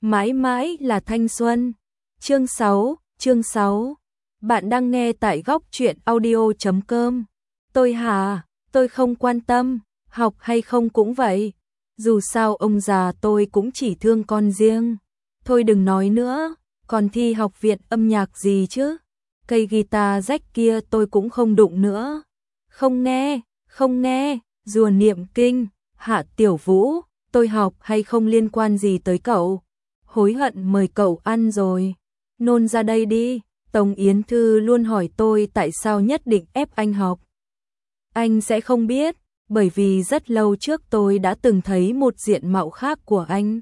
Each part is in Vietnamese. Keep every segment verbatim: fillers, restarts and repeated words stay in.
mãi mãi là thanh xuân. Chương sáu, chương sáu. Bạn đang nghe tại góc truyện audio chấm com. Tôi hả, tôi không quan tâm, học hay không cũng vậy. Dù sao ông già tôi cũng chỉ thương con riêng. Thôi đừng nói nữa, còn thi học viện âm nhạc gì chứ? Cây guitar rách kia tôi cũng không đụng nữa. Không nghe, không nghe, rùa niệm kinh, Hạ Tiểu Vũ, tôi học hay không liên quan gì tới cậu. Hối hận mời cậu ăn rồi. Nôn ra đây đi. Tống Yến Thư luôn hỏi tôi tại sao nhất định ép anh học. Anh sẽ không biết, bởi vì rất lâu trước tôi đã từng thấy một diện mạo khác của anh.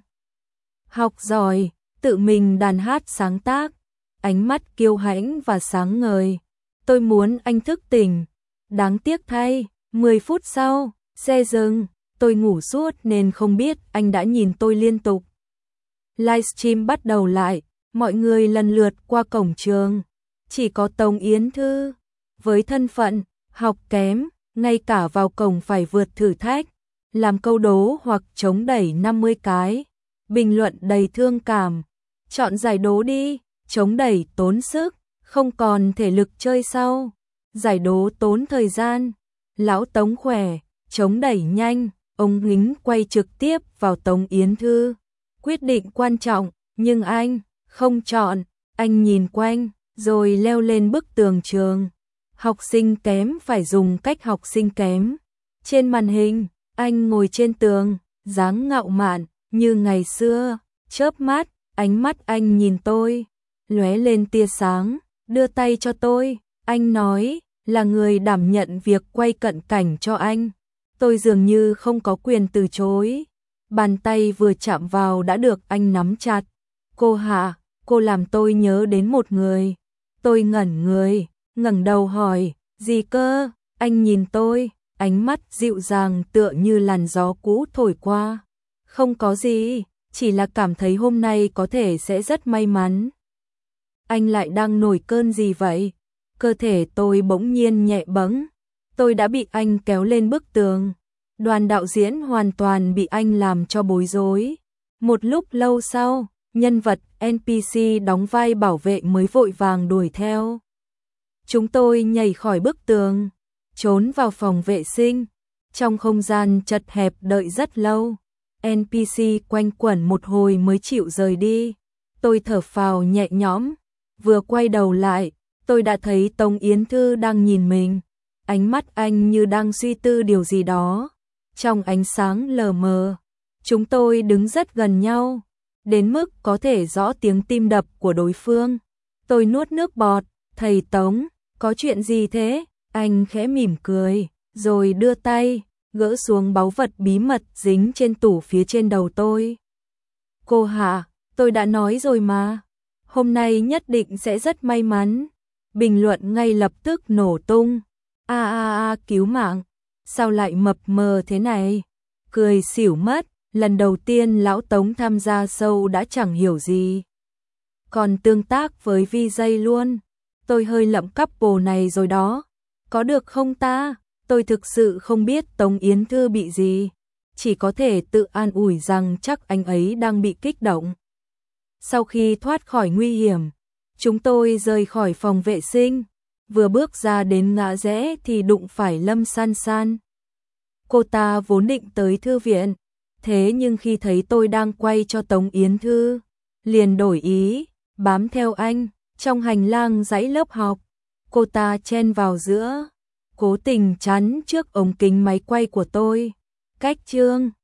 Học giỏi, tự mình đàn hát sáng tác, ánh mắt kiêu hãnh và sáng ngời. Tôi muốn anh thức tỉnh. Đáng tiếc thay, mười phút sau, xe dừng, tôi ngủ suốt nên không biết anh đã nhìn tôi liên tục. Livestream bắt đầu lại, mọi người lần lượt qua cổng trường. Chỉ có Tống Yến Thư, với thân phận, học kém, ngay cả vào cổng phải vượt thử thách, làm câu đố hoặc chống đẩy năm mươi cái. Bình luận đầy thương cảm. Chọn giải đố đi, chống đẩy tốn sức, không còn thể lực chơi sau. Giải đố tốn thời gian. Lão Tống khỏe, chống đẩy nhanh, ông Ngính quay trực tiếp vào Tống Yến Thư. Quyết định quan trọng, nhưng anh không chọn. Anh nhìn quanh, rồi leo lên bức tường trường. Học sinh kém phải dùng cách học sinh kém. Trên màn hình, anh ngồi trên tường, dáng ngạo mạn như ngày xưa. Chớp mắt, ánh mắt anh nhìn tôi, lóe lên tia sáng, đưa tay cho tôi. Anh nói, là người đảm nhận việc quay cận cảnh cho anh. Tôi dường như không có quyền từ chối. Bàn tay vừa chạm vào đã được anh nắm chặt. Cô Hạ, cô làm tôi nhớ đến một người. Tôi ngẩn người, ngẩng đầu hỏi, gì cơ? Anh nhìn tôi, ánh mắt dịu dàng tựa như làn gió cũ thổi qua. Không có gì, chỉ là cảm thấy hôm nay có thể sẽ rất may mắn. Anh lại đang nổi cơn gì vậy? Cơ thể tôi bỗng nhiên nhẹ bẫng. Tôi đã bị anh kéo lên bức tường. Đoàn đạo diễn hoàn toàn bị anh làm cho bối rối. Một lúc lâu sau, nhân vật en pê xê đóng vai bảo vệ mới vội vàng đuổi theo. Chúng tôi nhảy khỏi bức tường, trốn vào phòng vệ sinh. Trong không gian chật hẹp đợi rất lâu, en pê xê quanh quẩn một hồi mới chịu rời đi. Tôi thở phào nhẹ nhõm, vừa quay đầu lại, tôi đã thấy Tống Yến Thư đang nhìn mình. Ánh mắt anh như đang suy tư điều gì đó. Trong ánh sáng lờ mờ, chúng tôi đứng rất gần nhau, đến mức có thể rõ tiếng tim đập của đối phương. Tôi nuốt nước bọt, thầy Tống, có chuyện gì thế? Anh khẽ mỉm cười, rồi đưa tay, gỡ xuống báu vật bí mật dính trên tủ phía trên đầu tôi. Cô Hạ, tôi đã nói rồi mà, hôm nay nhất định sẽ rất may mắn. Bình luận ngay lập tức nổ tung. A a a cứu mạng, sao lại mập mờ thế này? Cười xỉu mất, lần đầu tiên lão Tống tham gia show đã chẳng hiểu gì. Còn tương tác với vê giê luôn. Tôi hơi lậm couple này rồi đó. Có được không ta? Tôi thực sự không biết Tống Yến Thư bị gì. Chỉ có thể tự an ủi rằng chắc anh ấy đang bị kích động. Sau khi thoát khỏi nguy hiểm, chúng tôi rời khỏi phòng vệ sinh. Vừa bước ra đến ngã rẽ thì đụng phải Lâm San San. Cô ta vốn định tới thư viện, thế nhưng khi thấy tôi đang quay cho Tống Yến Thư, liền đổi ý, bám theo anh. Trong hành lang dãy lớp học, cô ta chen vào giữa, cố tình chắn trước ống kính máy quay của tôi. Cách chương